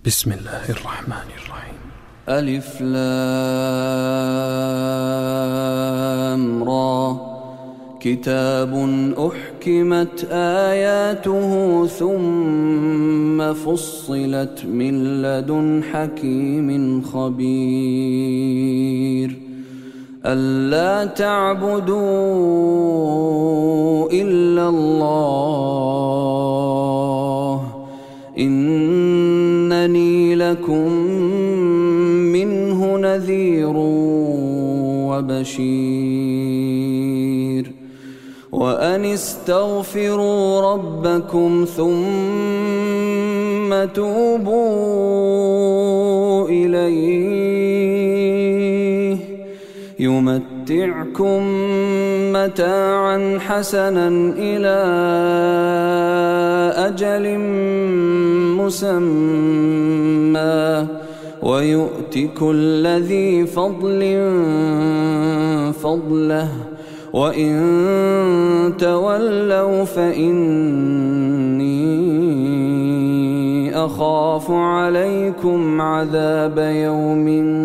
بسم الله الرحمن الرحيم. ألف لام را كتاب أحكمت آياته ثم فصلت من لدن حكيم خبير ألا تعبدوا إلا الله إنني لكم منه نذير وبشير وأن استغفروا ربكم ثم توبوا إليه يمتعكم متاعا حسنا إلى أجل مسمى ويؤت كل ذي فضل فضله وإن تولوا فإني أخاف عليكم عذاب يوم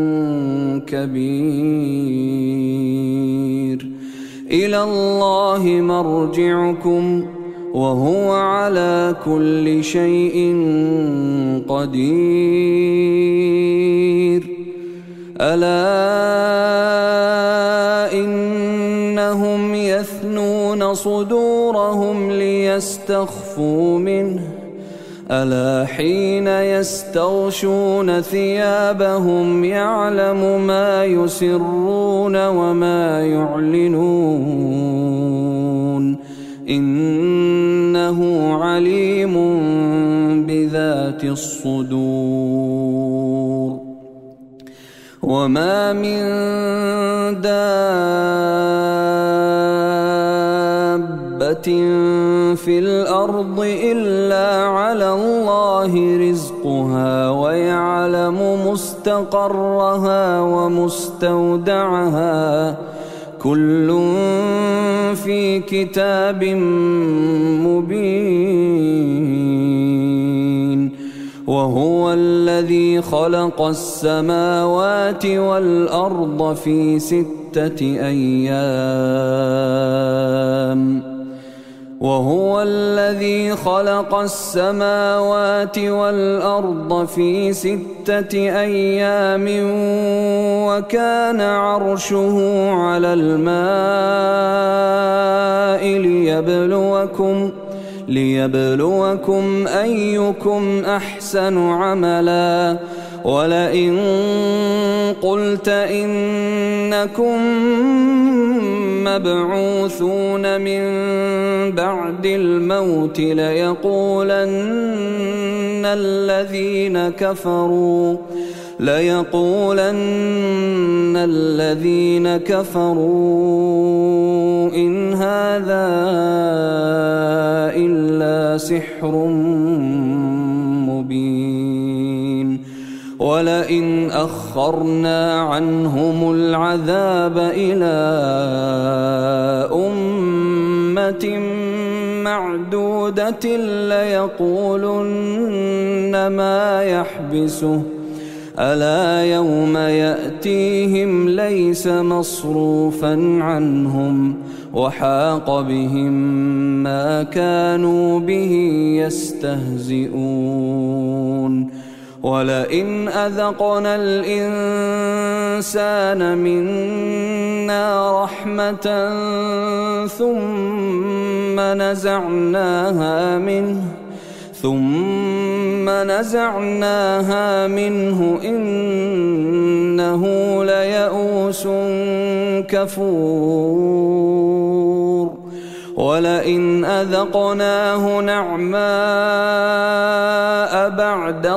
كبير إلى الله مرجعكم وهو على كل شيء قدير ألا إنهم يثنون صدورهم ليستخفوا منه ألا حين يستغشون ثيابهم يعلم ما يسرون وما يعلنون إنه عليم بذات الصدور وما من دابة في الأرض إلا على الله رزقها ويعلم مستقرها ومستودعها كل في كتاب مبين وهو الذي خلق السماوات والأرض في 6 أيام وهو الذي خلق السماوات والأرض في 6 أيام وكان عرشه على الماء ليبلوكم أيكم أحسن عملا ولئن قلت إنكم مبعوثون من بعد الموت ليقولن الذين كفروا إن هذا إلا سحر مبين ولئن أخرنا عنهم العذاب إلى أمة معدودة ليقولن ما يحبسه ألا يوم يأتيهم ليس مصروفا عنهم وحاق بهم ما كانوا به يستهزئون ولئن أذقنا الإنسان منا رحمة ثم نزعناها منه إنه ليئوس كفور ولئن أذقناه نعماء بعد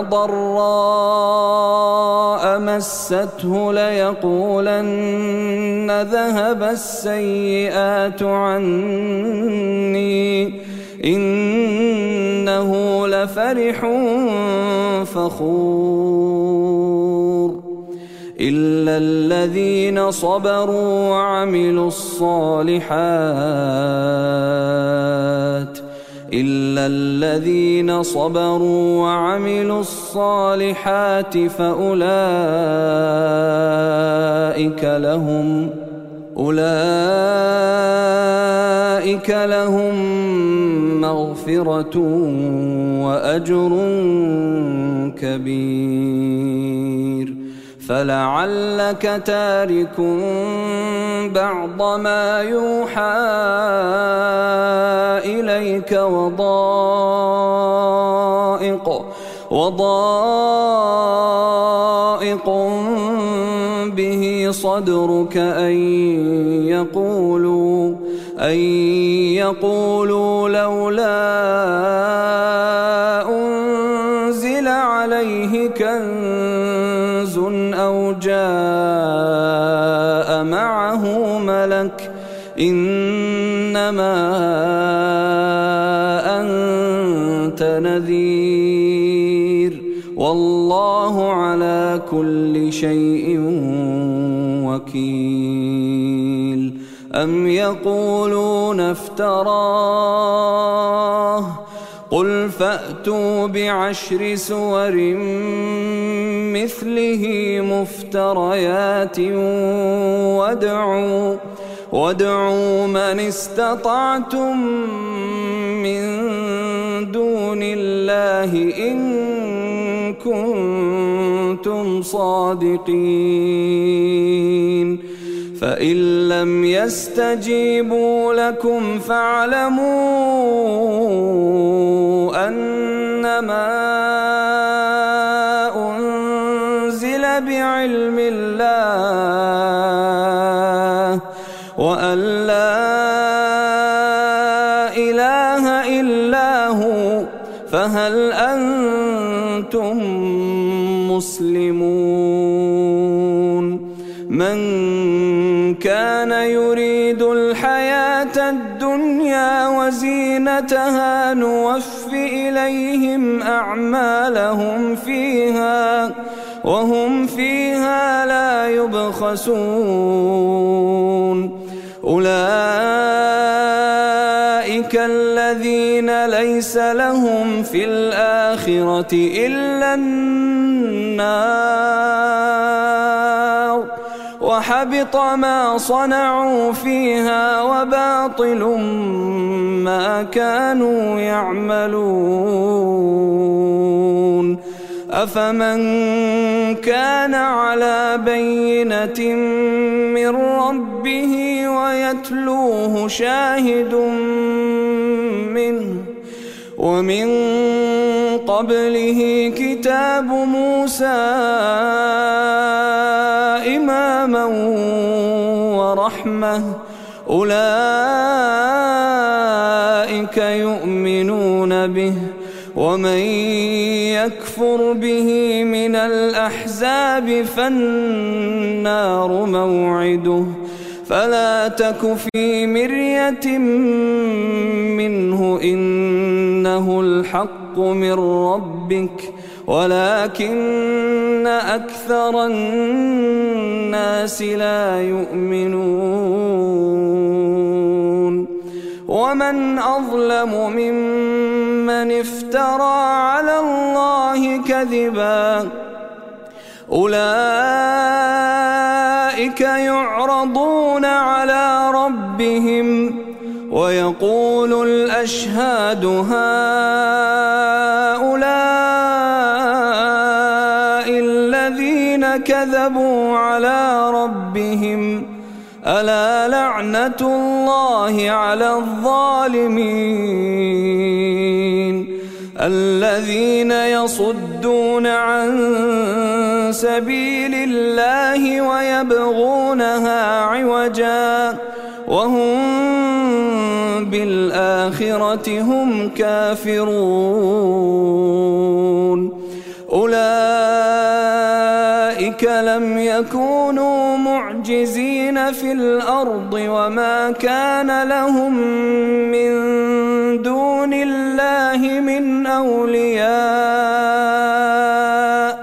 ضراء مسته ليقولن ذهب السيئات عني إنه لفرح فخور إلا الذين صبروا وعملوا الصالحات إلا الذين صبروا وعملوا الصالحات فأولئك لهم مغفرة وأجر كبير. فلعلك تارك بعض ما يوحى إليك وضائق به صدرك أن يقولوا لولا أنزل عليه كنز أو جاء معه ملك إنما أنت نذير والله على كل شيء وكيل. أم يقولون افتراه قل فأتوا بعشر سور مثله مفتريات وادعوا من استطعتم من دون الله إن كنتم صادقين. فإن لم يستجيبوا لكم فاعلموا أنما أنزل بعلم الله وأن لا إله إلا هو فهل أنتم مسلمون. من كان يريد الحياة الدنيا وزينتها نوف إليهم أعمالهم فيها وهم فيها لا يبخسون. أولئك الذين ليس لهم في الآخرة إلا النار وحبط ما صنعوا فيها وباطل ما كانوا يعملون. أفمن كان على بينة من ربه ويتلوه شاهد منه ومن قبله كتاب موسى إماما ورحمة أولئك يؤمنون به ومن يكفر به من الأحزاب فالنار موعده فلا تك في مرية منه إنه الحق من ربك ولكن أكثر الناس لا يؤمنون. ومن أظلم ممن افترى على الله كذبا أولئك يعرضون على ربهم ويقول الأشهاد هؤلاء الذين كذبوا على ربهم ألا لعنة الله على الظالمين. الذين يصدون عن سبيل الله ويبغونها عوجا وهم بالآخرة هم كافرون. أولئك لم يكونوا معجزين في الأرض وما كان لهم من دون الله من أولياء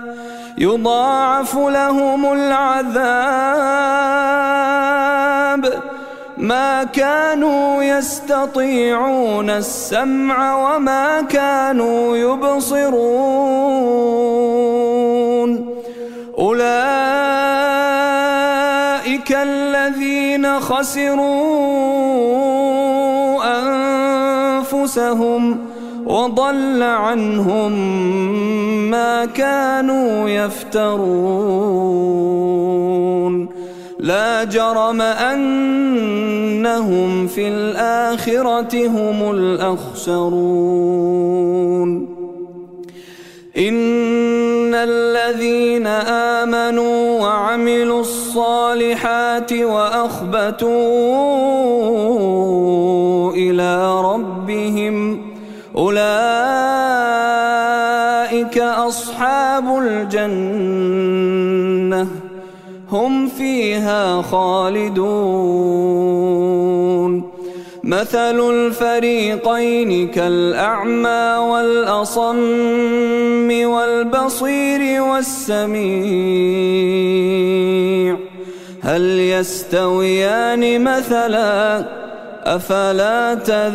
يضاعف لهم العذاب ما وما كانوا يستطيعون السمع وما كانوا يبصرون. أولئك الذين خسروا أنفسهم وضل عنهم ما كانوا يفترون. لا جرم أنهم في الآخرة هم الأخسرون. إن الذين آمنوا وعملوا الصالحات وأخبتوا إلى ربهم أولئك أصحاب الجنة هم فيها خالدون. مثل الفريقين كالأعمى والأصم والبصير والسميع هل يستويان مثلا أفلا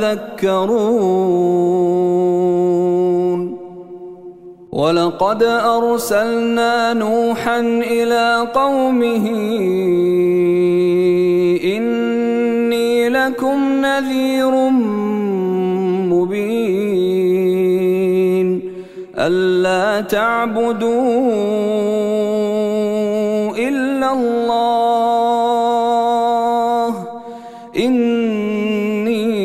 تذكرون. ولقد أرسلنا نوحا إلى قومه إني لكم نذير مبين ألا تعبدوا إلا الله إني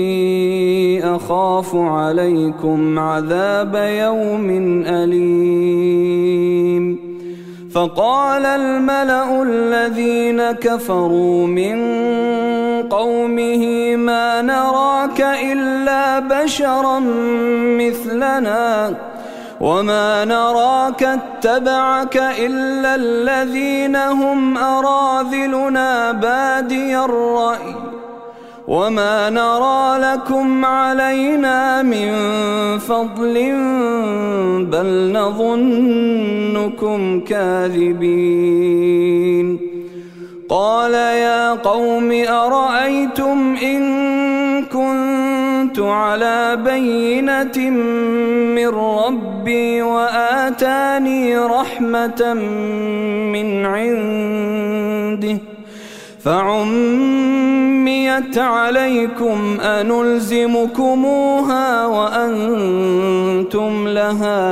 أخاف عليكم عذاب يوم أليم. فقال الملأ الذين كفروا من قومه ما نراك إلا بشرا مثلنا وما نراك اتبعك إلا الذين هم أراذلنا بادي الرأي وما نرى لكم علينا من فضل بل نظنكم كاذبين. قال يا قوم أرأيتم إن كنت على بينة من ربي وآتاني رحمة من عنده فعميت عليكم أنلزمكموها وأنتم لها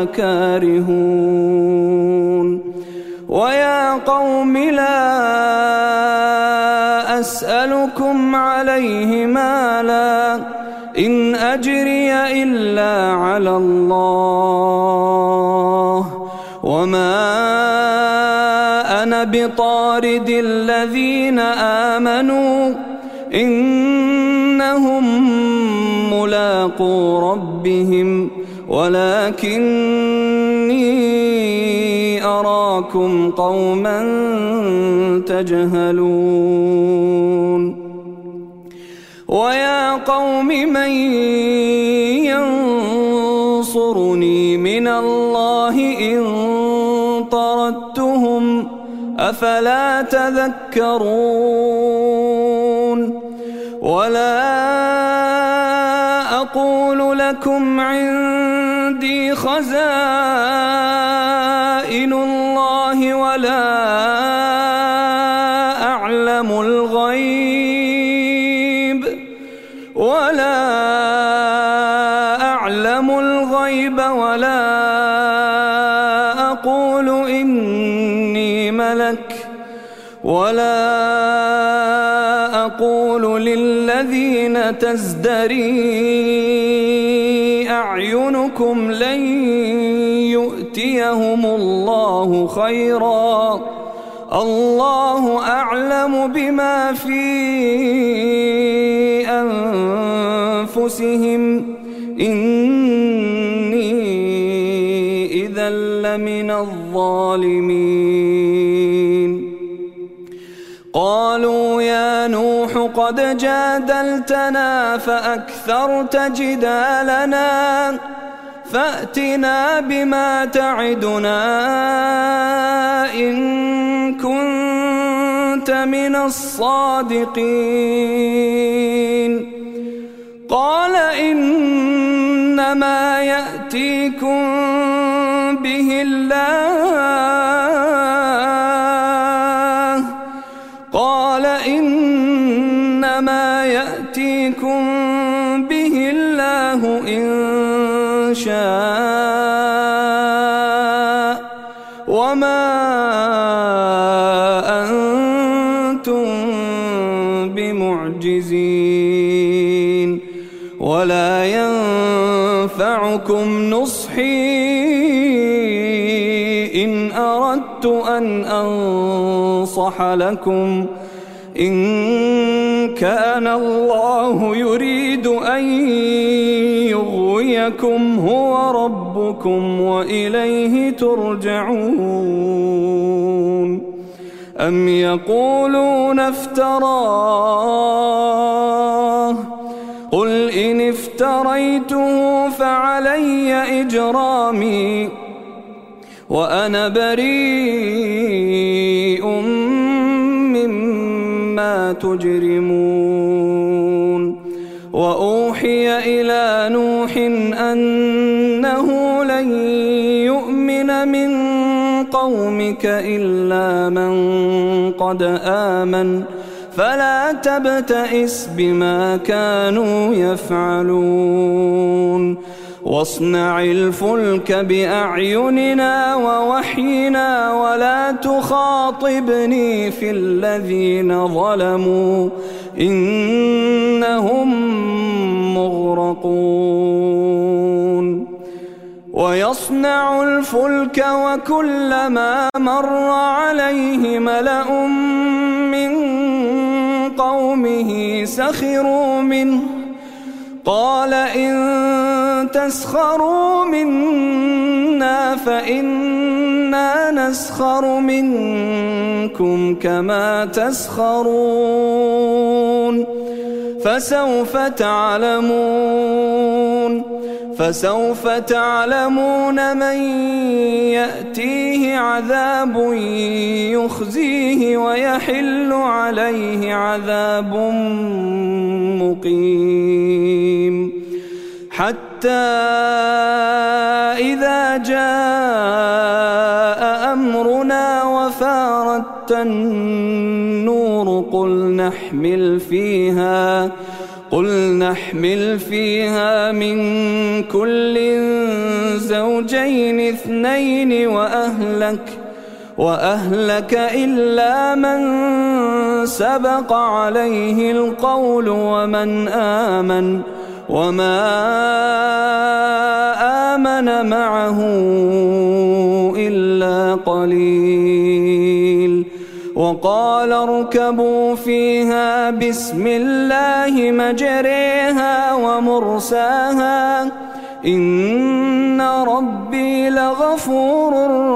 كارهون. ويا قوم لا أسألكم عليه مالا إن أجري إلا على الله وما أنا بطارد الذين آمنوا إنهم ملاقو ربهم ولكني أراكم قوما تجهلون. ويا قوم من ينصرني من الله إن طردتهم أفلا تذكرون. ولا أقول لكم عندي خزائن الله ولا أعلم الغيب ولا أقول إني ملك ولا أقول للذين تزدري أعينكم لن يؤتيهم الله خيرا الله أعلم بما في أنفسهم إني إذا لمن الظالمين. قالوا يا نوح قد جادلتنا فأكثرت جدالنا فأتنا بما تعدنا إن كنت من الصادقين. قال إنما يأتيكم به الله إن شاء وما أنتم بمعجزين ولا ينفعكم نصحي إن أردت أن أنصح لكم إن كان الله يريد أن يغويكم هو ربكم وإليه ترجعون. أم يقولون افتراه قل إن افتريته فعلي إجرامي وأنا بريء مما تجرمون. وأوحي إلى نوح أنه لن يؤمن من قومك إلا من قد آمن فلا تبتئس بما كانوا يفعلون. واصنع الفلك بأعيننا ووحينا ولا تخاطبني في الذين ظلموا إنهم مغرقون. ويصنع الفلك وكلما مر عليه ملأ من قومه سخروا منه قال إن تسخروا منا فإنا نسخر منكم كما تسخرون. فسوف تعلمون من يأتيه عذاب يخزيه ويحل عليه عذاب مقيم. حتى إذا جاء أمرنا وفارت النور قل نحمل فيها من كل زوجين اثنين وأهلك إلا من سبق عليه القول ومن آمن وما آمن معه إلا قليل. وقال اركبوا فيها بسم الله مجريها ومرساها إن ربي لغفور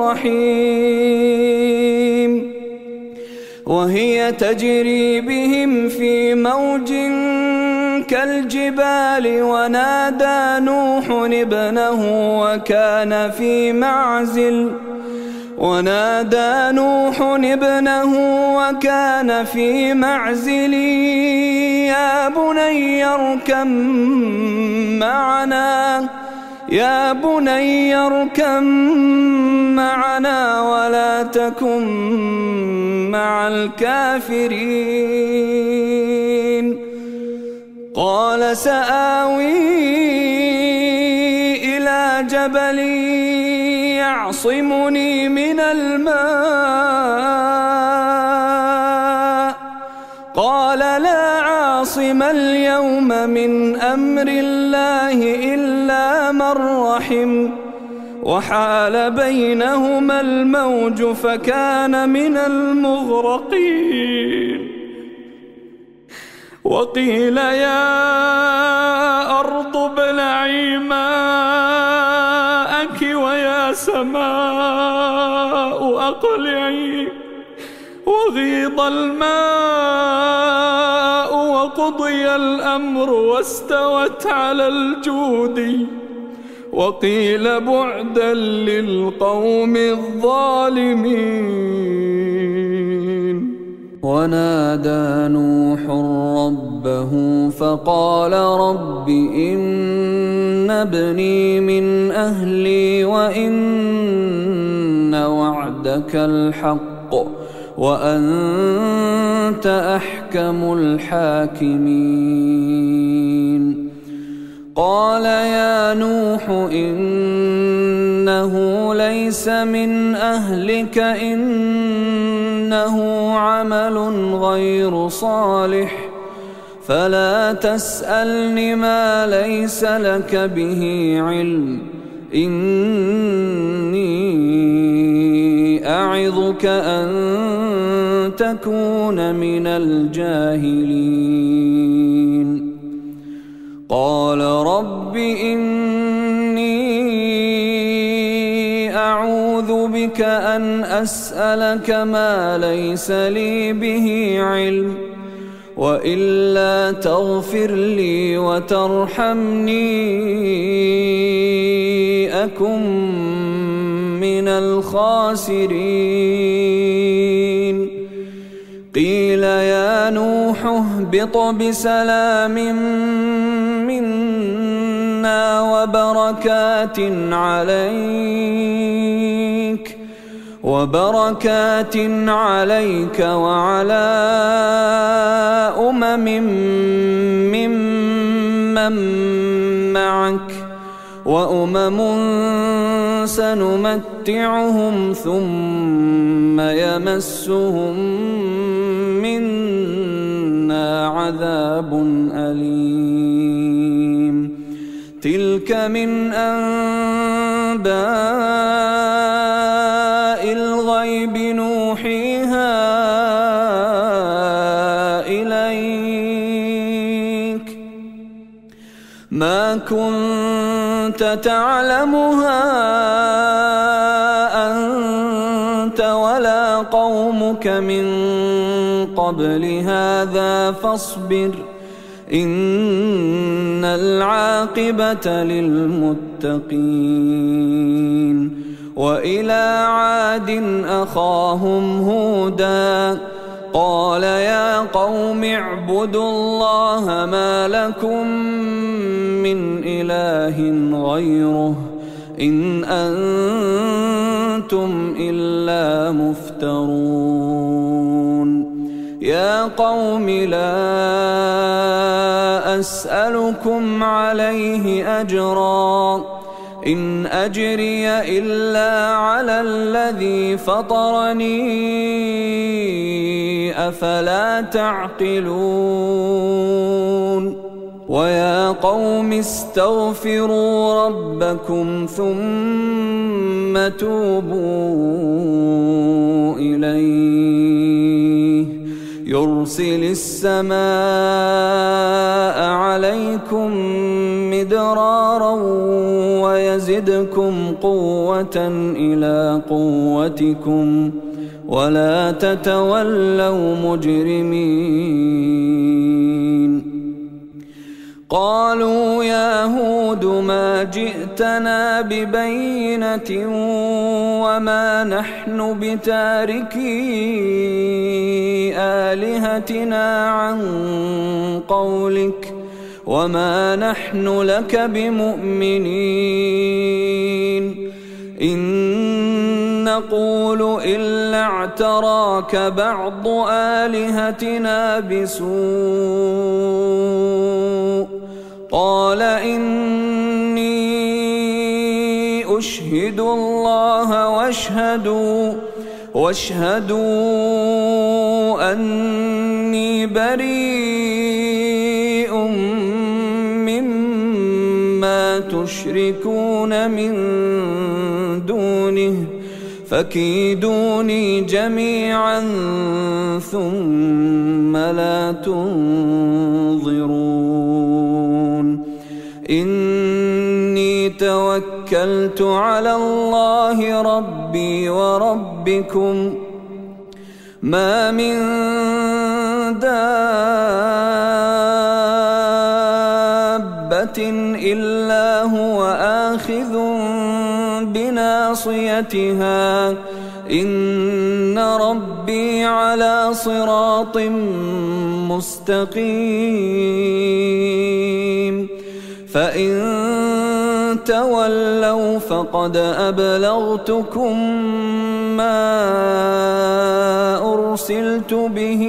رحيم. وهي تجري بهم في موج كالجبال ونادى نوح ابنه وكان في معزل يا بني اركب معنا ولا تكن مع الكافرين. قال سآوي إلى جبل يعصمني من الماء قال لا عاصم اليوم من أمر الله إلا من رحم وحال بينهما الموج فكان من المغرقين. وقيل يا أرض ابلعي ماءك ويا سماء أقلعي وغيض الماء وقضي الأمر واستوت على الجود وقيل بعدا للقوم الظالمين. ونادى نوح ربه فقال رب إن ابني من أهلي وإن وعدك الحق وأنت أحكم الحاكمين قال يا نوح إنه ليس من أهلك إنه عمل غير صالح فلا تسألني ما ليس لك به علم إني أعظك أن تكون من الجاهلين قال رب إني أعوذ بك أن أسألك ما ليس لي به علم وإلا تغفر لي وترحمني أكن من الخاسرين قيل يا نوح اهبط بسلام منا وبركات عليك وعلى ممن معك وأمم سنمتعهم ثم يمسهم منا عذاب أليم تلك من أنباء الغيب نوحيها إليك ما كنت تعلمها أنت ولا قومك من قبل هذا فاصبر إن العاقبة للمتقين وإلى عاد أخاهم هودا قال يا قوم اعبدوا الله ما لكم من إله غيره إن أنتم إلا مفترون يا قوم لا أسألكم عليه أجرا إن أجري إلا على الذي فطرني أفلا تعقلون ويا قوم استغفروا ربكم ثم توبوا إليه يرسل السماء عليكم مدرارا ويزدكم قوة إلى قوتكم ولا تتولوا مجرمين قالوا يا هود ما جئتنا ببينة وما نحن بتاركي آلهتنا عن قولك وما نحن لك بمؤمنين إن نقول إلا اعتراك بعض آلهتنا بسوء قال إني أشهد الله واشهدوا أني بريء مما تشركون من دونه فكيدوني جميعا ثم لا تنظرون إني توكلت على الله ربي وربكم ما من دابة إلا هو آخذ بناصيتها إن ربي على صراط مستقيم فإن تولوا فقد أبلغتكم ما أرسلت به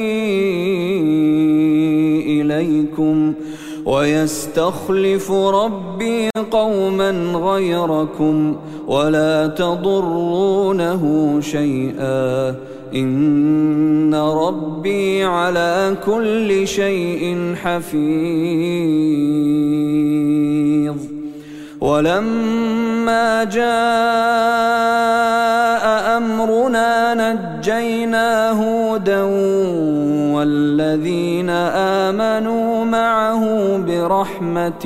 إليكم ويستخلف ربي قوما غيركم ولا تضرونه شيئا إن ربي على كل شيء حفيظ ولما جاء أمرنا نجينا هودا والذين آمنوا معه برحمة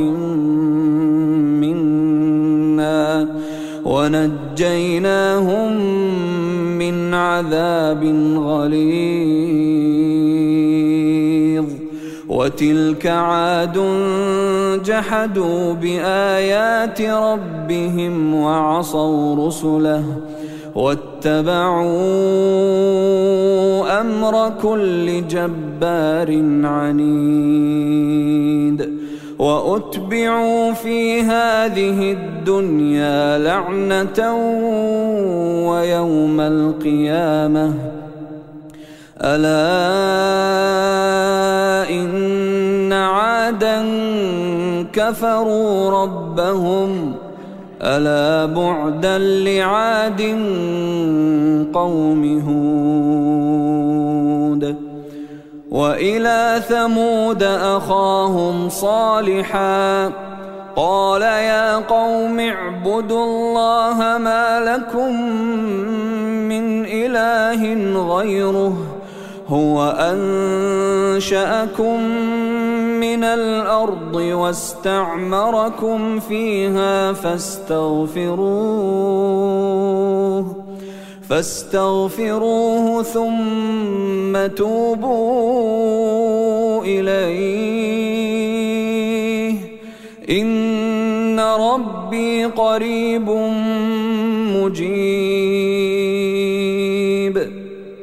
منا ونجيناهم من عذاب غليظ وتلك عاد جحدوا بآيات ربهم وعصوا رسله واتبعوا أمر كل جبار عنيد وأتبعوا في هذه الدنيا لعنة ويوم القيامة ألا إن عادا كفروا ربهم ألا بعدا لعاد قوم هود وإلى ثمود أخاهم صالحا قال يا قوم اعبدوا الله ما لكم من إله غيره هو أنشأكم من الأرض واستعمركم فيها فاستغفروه ثم توبوا إليه إن ربي قريب مجيب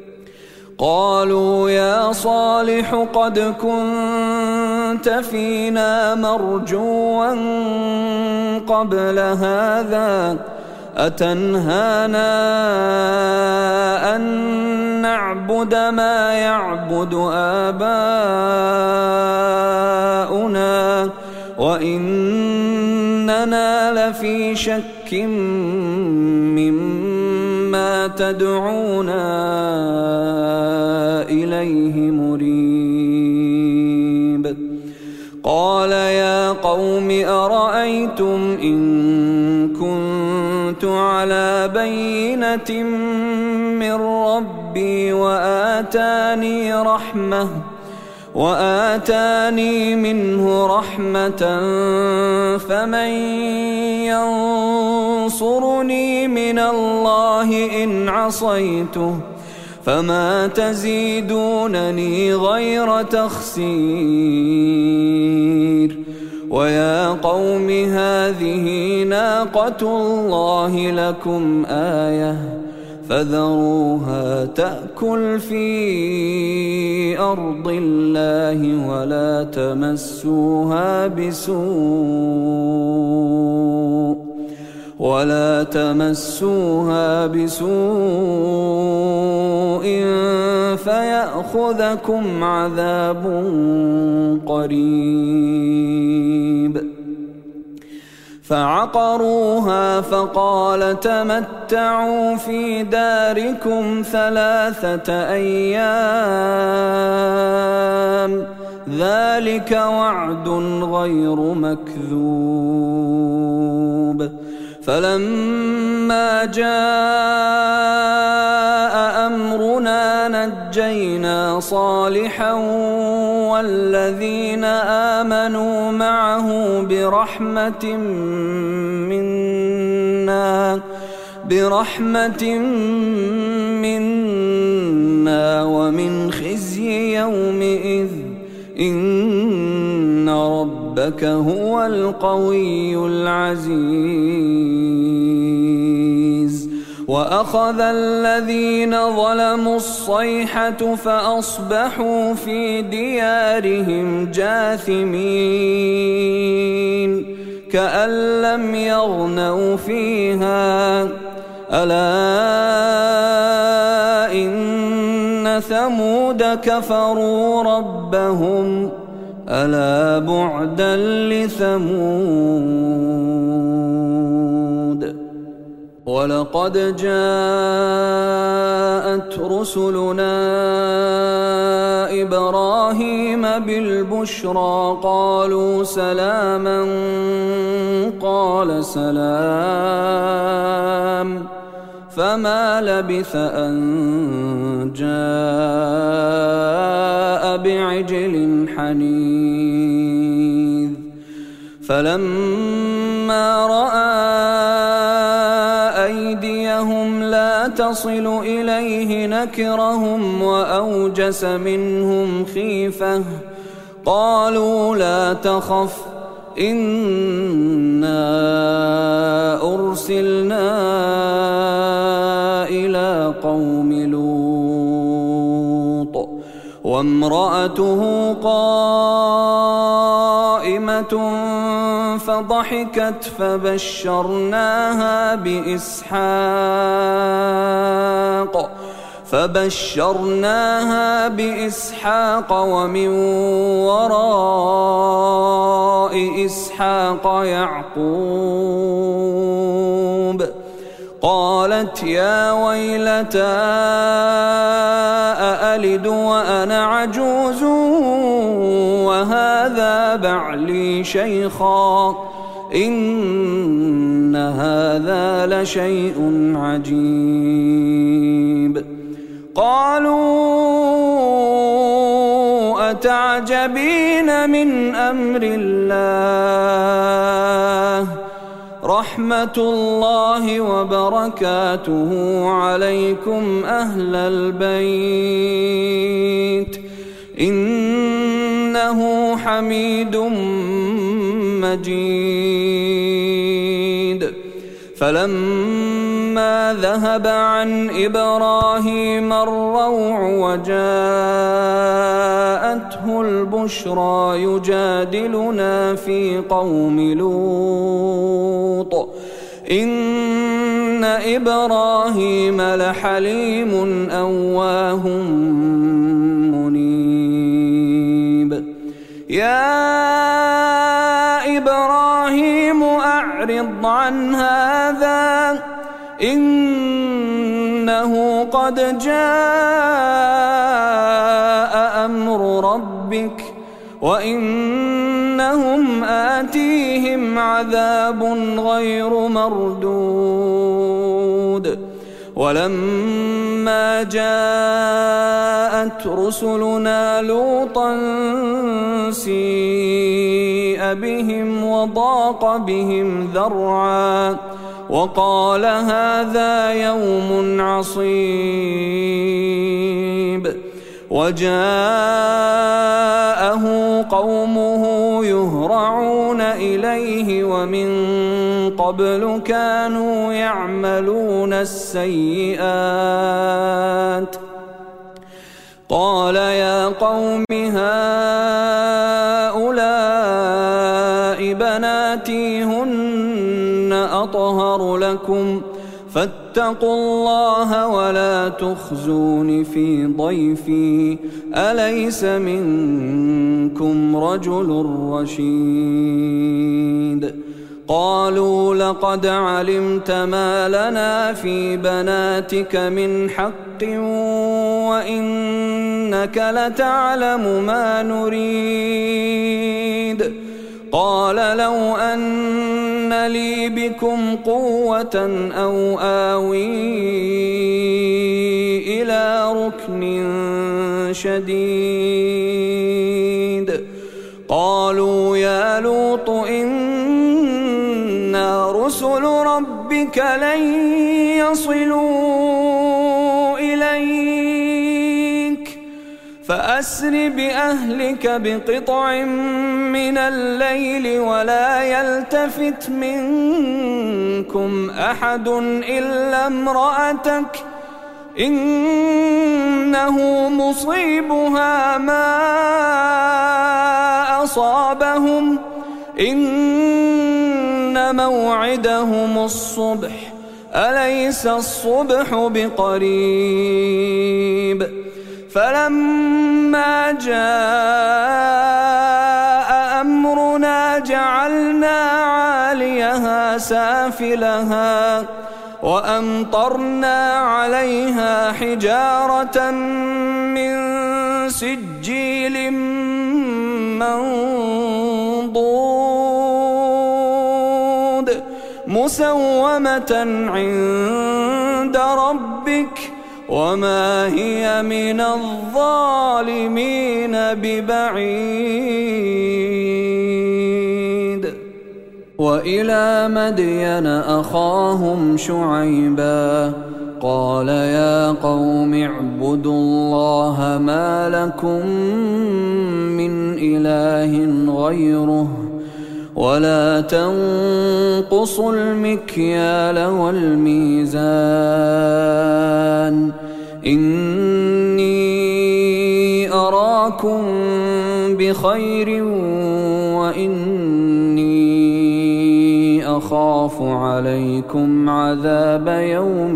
قالوا يا صالح قد كنت فينا مرجوا قبل هذا أتنهانا أن نعبد ما يعبد آباؤنا وإننا لفي شك مما تدعونا إليه مريب قال يا قوم أرأيتم إن كنت على بينة من ربي وآتاني منه رحمة فمن ينصرني من الله إن عصيته فما تزيدونني غير تخسير ويا قوم هذه ناقة الله لكم آية فذروها تأكل في أرض الله ولا تمسوها بسوء فيأخذكم عذاب قريب فعقروها فقال تمتعوا في داركم 3 أيام ذلك وعد غير مكذوب فلما جاء أمرنا نجينا صالحا والذين آمنوا معه برحمة منا ومن خزي يومئذ إن ربك هو القوي العزيز وأخذ الذين ظلموا الصيحة فأصبحوا في ديارهم جاثمين كأن لم يغنوا فيها ألا إن ثمود كفروا ربهم ألا بعدا لثمود ولقد جاءت رسلنا إبراهيم بالبشرى قالوا سلاما قال سلام فما لبث أن جاء بعجل حنيذ فلما رأى أيديهم لا تصل إليه نكرهم وأوجس منهم خيفة قالوا لا تخف إنا أرسلنا إلى قوم لوط وامرأته قائمة فضحكت فبشرناها بإسحاق ومن وراء إسحاق يعقوب قالت يا ويلتى أألد وأنا عجوز وهذا بعلي شيخا إن هذا لشيء عجيب قالوا أتعجبين من أمر الله رحمة الله وبركاته عليكم أهل البيت إنه حميد مجيد فلما ذهب عن إبراهيم الروع وجاءته البشرى يجادلنا في قوم لوط إن إبراهيم لحليم أواه منيب يا إبراهيم أعرض عن هذا إنه قد جاء أمر ربك وإنهم آتيهم عذاب غير مردود ولما جاءت رسلنا لوطا سيء بهم وضاق بهم ذرعا وقال هذا يوم عصيب وجاءه قومه يهرعون إليه ومن قبل كانوا يعملون السيئات قال يا قوم هؤلاء بناتي هن أطهر لكم فاتقوا الله ولا تخزون في ضيفي أليس منكم رجل رشيد قالوا لقد علمت ما لنا في بناتك من حق وإنك لتعلم ما نريد قال لو أن لي بكم قوة أو آوي إلى ركن شديد قالوا يا لوط إنا رسل ربك لن يصلوا إليك فأسر بأهلك بقطع من الليل ولا يلتفت منكم أحد إلا امرأتك إنه مصيبها ما أصابهم إن موعدهم الصبح أليس الصبح بقريب فلما جاء أمرنا جعلنا عاليها سافلها وأمطرنا عليها حجارة من سجيل منضود مسومة عند ربك وما هي من الظالمين ببعيد. وإلى مدين أخاهم شعيبا قال يا قوم اعبدوا الله ما لكم من إله غيره ولا تنقصوا المكيال والميزان إني أراكم بخير وإني أخاف عليكم عذاب يوم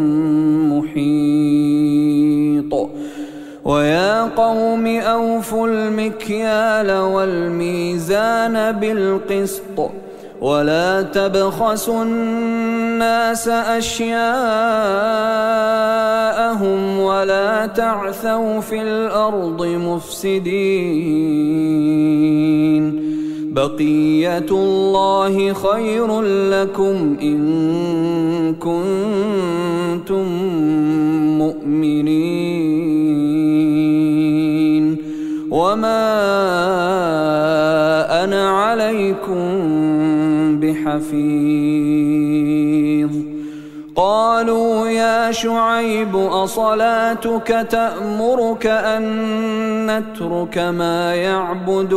محيط. ويا قوم أوفوا المكيال والميزان بالقسط ولا تبخسوا الناس أشياءهم ولا تعثوا في الأرض مفسدين بقية الله خير لكم إن كنتم مؤمنين وما أنا عليكم بحفيظ. قالوا يا شعيب أصلاتك تأمرك أن نترك ما يعبد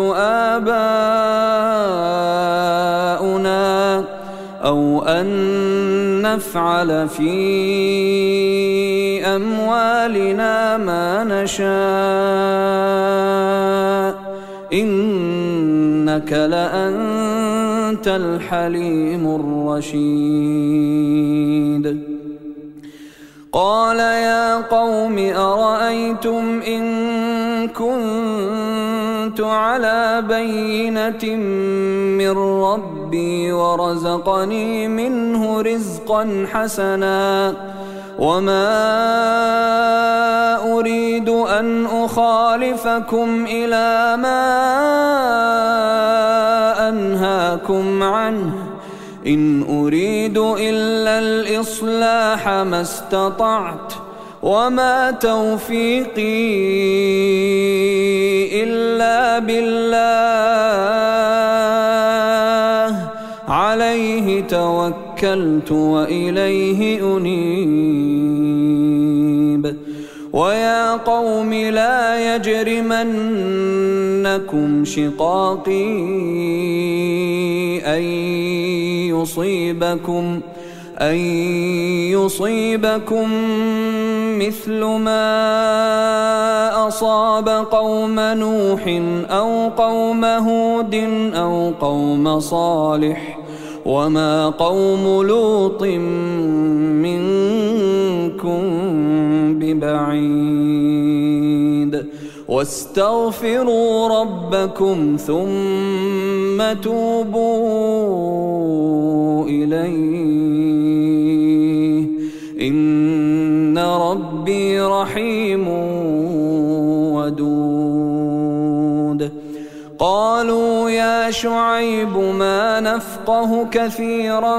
آباؤنا أو أن نفعل في أموالنا ما نشاء إنك لأنت الحليم الرشيد. قال يا قوم أرأيتم إن كنت على بينة من ربي ورزقني منه رزقا حسنا وما أريد أن أخالفكم إلى ما أنهاكم عنه إن أريد إلا الإصلاح ما استطعت وما توفيقي إلا بالله عليه توكلت وإليه أنيب. ويا قوم لا يجرمنكم شقاقي أن يصيبكم مثل ما أصاب قوم نوح أو قوم هود أو قوم صالح وما قوم لوط منكم ببعيد. واستغفروا ربكم ثم توبوا إليه إن ربي رحيم ودود. قالوا يا شعيب ما نفقه كثيرا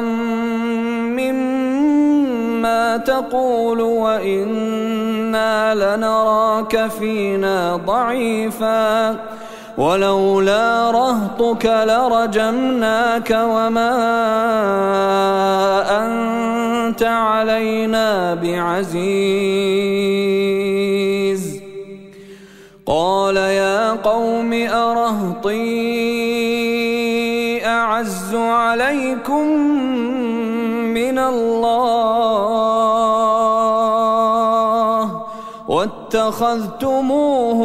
مما تقول وإنا لنراك فينا ضعيفا ولولا رهطك لرجمناك وما أنت علينا بعزيز. قال يا قوم أرهطي أعز عليكم من الله واتخذتموه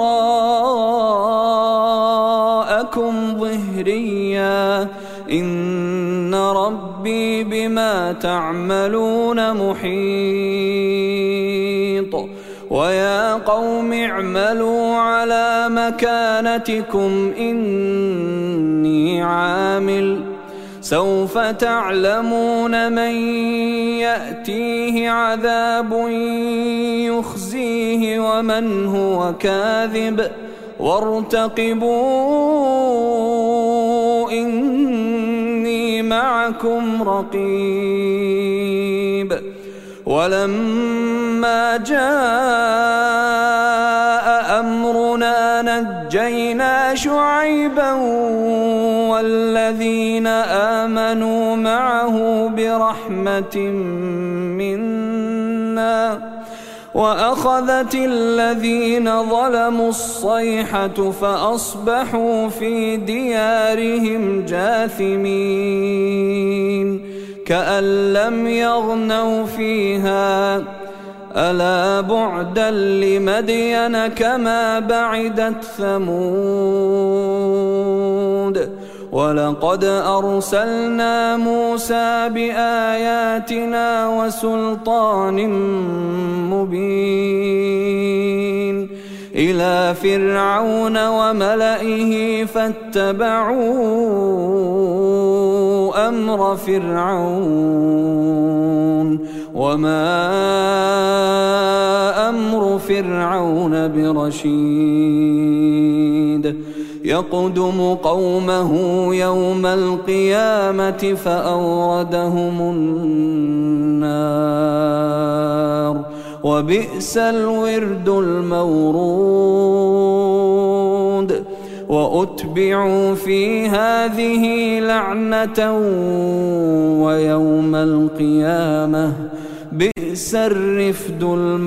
وراءكم ظهريا إن ربي بما تعملون محيط ويا قوم اعملوا على مكانتكم إني عامل سوف تعلمون من يأتيه عذاب يخزيه ومن هو كاذب وارتقبوا إني معكم رقيب ولما جاء أمرنا نجينا شعيبا والذين آمنوا معه برحمة منا وأخذت الذين ظلموا الصيحة فأصبحوا في ديارهم جاثمين كأن لم يغنوا فيها ألا بعدا لمدين كما بعدت ثمود ولقد أرسلنا موسى بآياتنا وسلطان مبين إلى فرعون وملئه فاتبعوا أمر فرعون وما أمر فرعون برشيد يقدم قومه يوم القيامة فأوردهم النار وبئس الورد المورود وأتبعوا في هذه لعنة ويوم القيامة بئس الرفد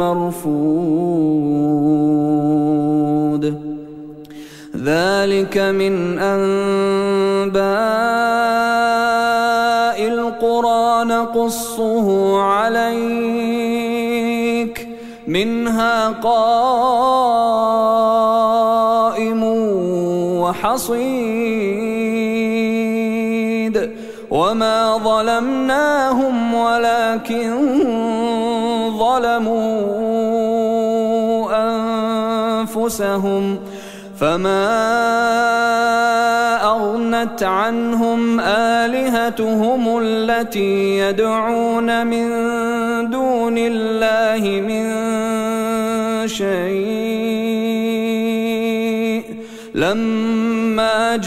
المرفود ذلك من أنباء القرى نقصه عليك منها قائم وحصيد وما ظلمناهم ولكن ظلموا أنفسهم فما أغنت عنهم آلهتهم التي يدعون من دون الله من شيء لما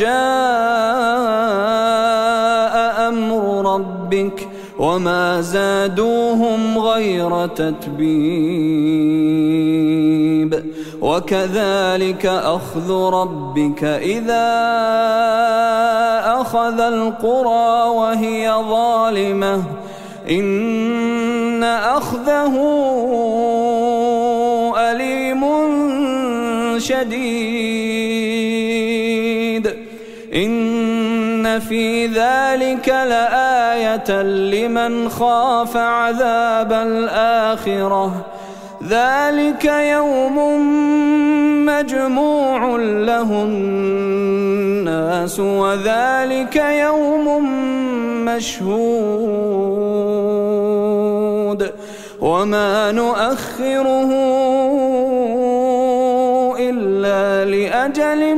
جاء أمر ربك وما زادوهم غير تتبيب وكذلك أخذ ربك إذا أخذ القرى وهي ظالمة إن أخذه أليم شديد إن في ذلك لآية لمن خاف عذاب الآخرة ذلك يوم مجموع له الناس وذلك يوم مشهود وما نؤخره إلا لأجل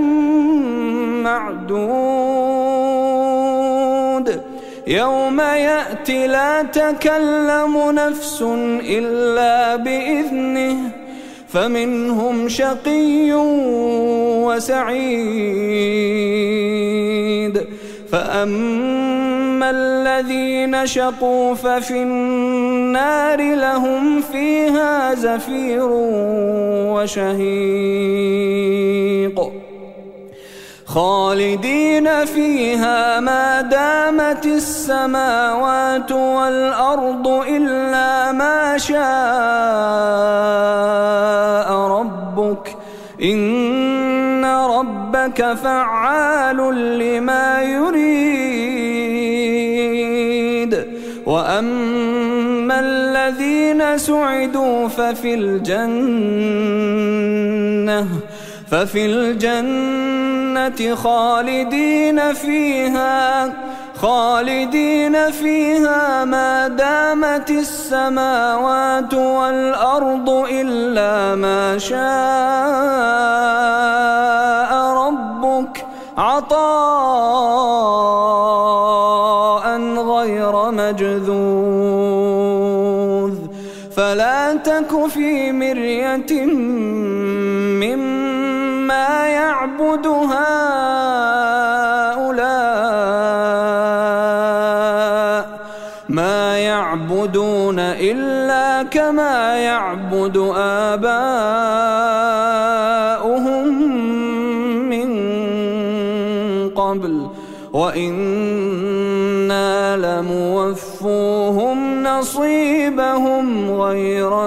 معدود يوم يأتي لا تكلم نفس إلا بإذنه فمنهم شقي وسعيد فأما الذين شقوا ففي النار لهم فيها زفير وشهيق خالدين فيها ما دامت السماوات والأرض إلا ما شاء ربك إن ربك فعال لما يريد. وأما الذين سعدوا ففي الجنة خالدين فيها ما دامت السماوات والأرض إلا ما شاء ربك عطاء غير مجذوذ. فلا تك في مرية مما يعبد هؤلاء، ما يعبدون إلا كما يعبد آباؤهم من قبل، وإنا لموفوهم نصيبهم غير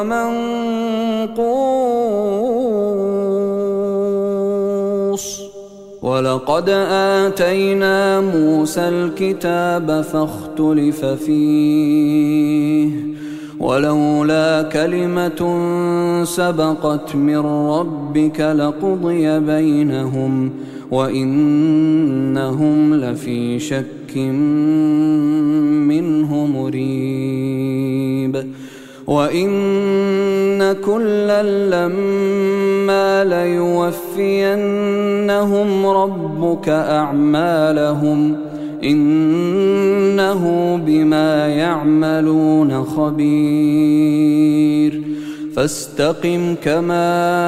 منقوص. ولقد آتينا موسى الكتاب فاختلف فيه، ولولا كلمة سبقت من ربك لقضي بينهم وإنهم لفي شك منه مريب. وإن كلا لما ليوفينهم ربك أعمالهم إنه بما يعملون خبير. فاستقم كما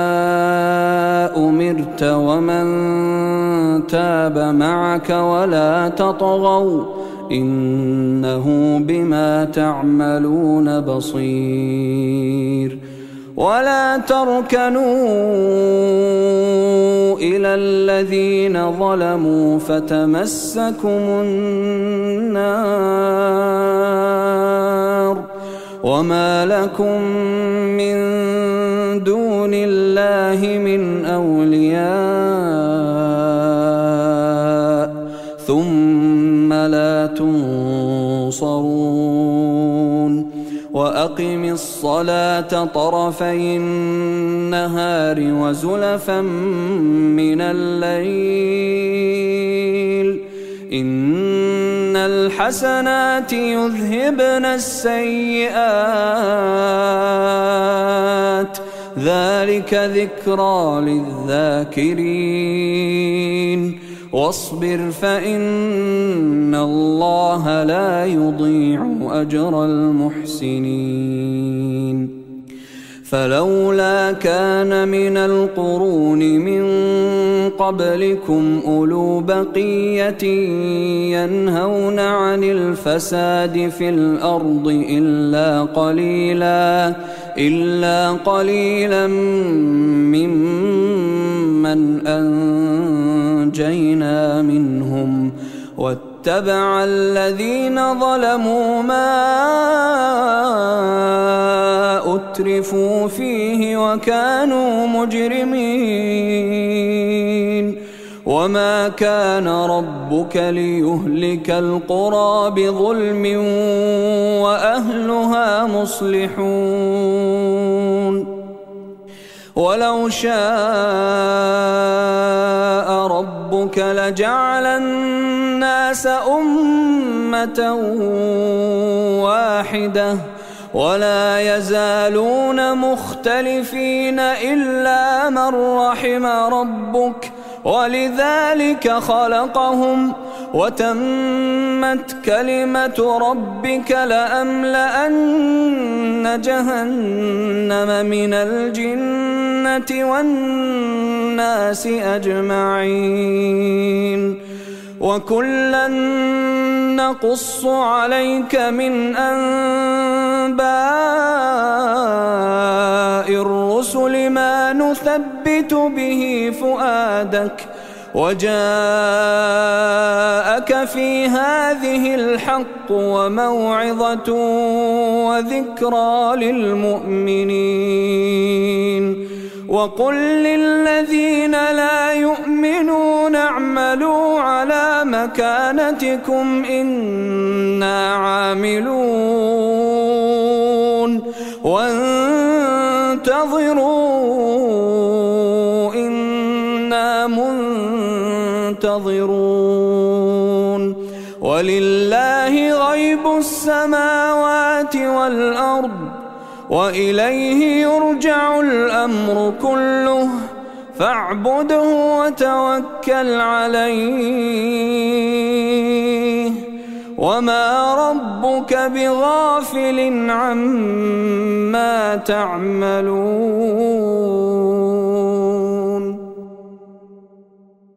أمرت ومن تاب معك ولا تطغوا إنه بما تعملون بصير. ولا تركنوا إلى الذين ظلموا فتمسكم النار وما لكم من دون الله من أولياء ثم لا تنصرون. وأقم الصلاة طرفي النهار وزلفا من الليل إن الحسنات يذهبن السيئات ذلك ذكرى للذاكرين. واصبر فإن الله لا يضيع أجر المحسنين. فلولا كان من القرون من قبلكم أولو بقية ينهون عن الفساد في الأرض إلا قليلا ممن أنجينا منهم واتبع الذين ظلموا ما أترفوا فيه وكانوا مجرمين. وما كان ربك ليهلك القرى بظلم وأهلها مصلحون. ولو شاء ربك لجعل الناس أمة واحدة ولا يزالون مختلفين إلا من رحم ربك ولذلك خلقهم وتمت كلمة ربك لأملأن جهنم من الجنة والناس أجمعين. وكلا نقص عليك من أنباء الرسل ما نثبت به فؤادك وجاءك في هذه الحق وموعظة وذكرى للمؤمنين. وقل للذين لا يؤمنون اعملوا على مكانتكم إنا عاملون وانتظروا إنا منتظرون ولله غيب السماوات والأرض وإليه يرجع الأمر كله فاعبده وتوكل عليه وما ربك بغافل عما تعملون.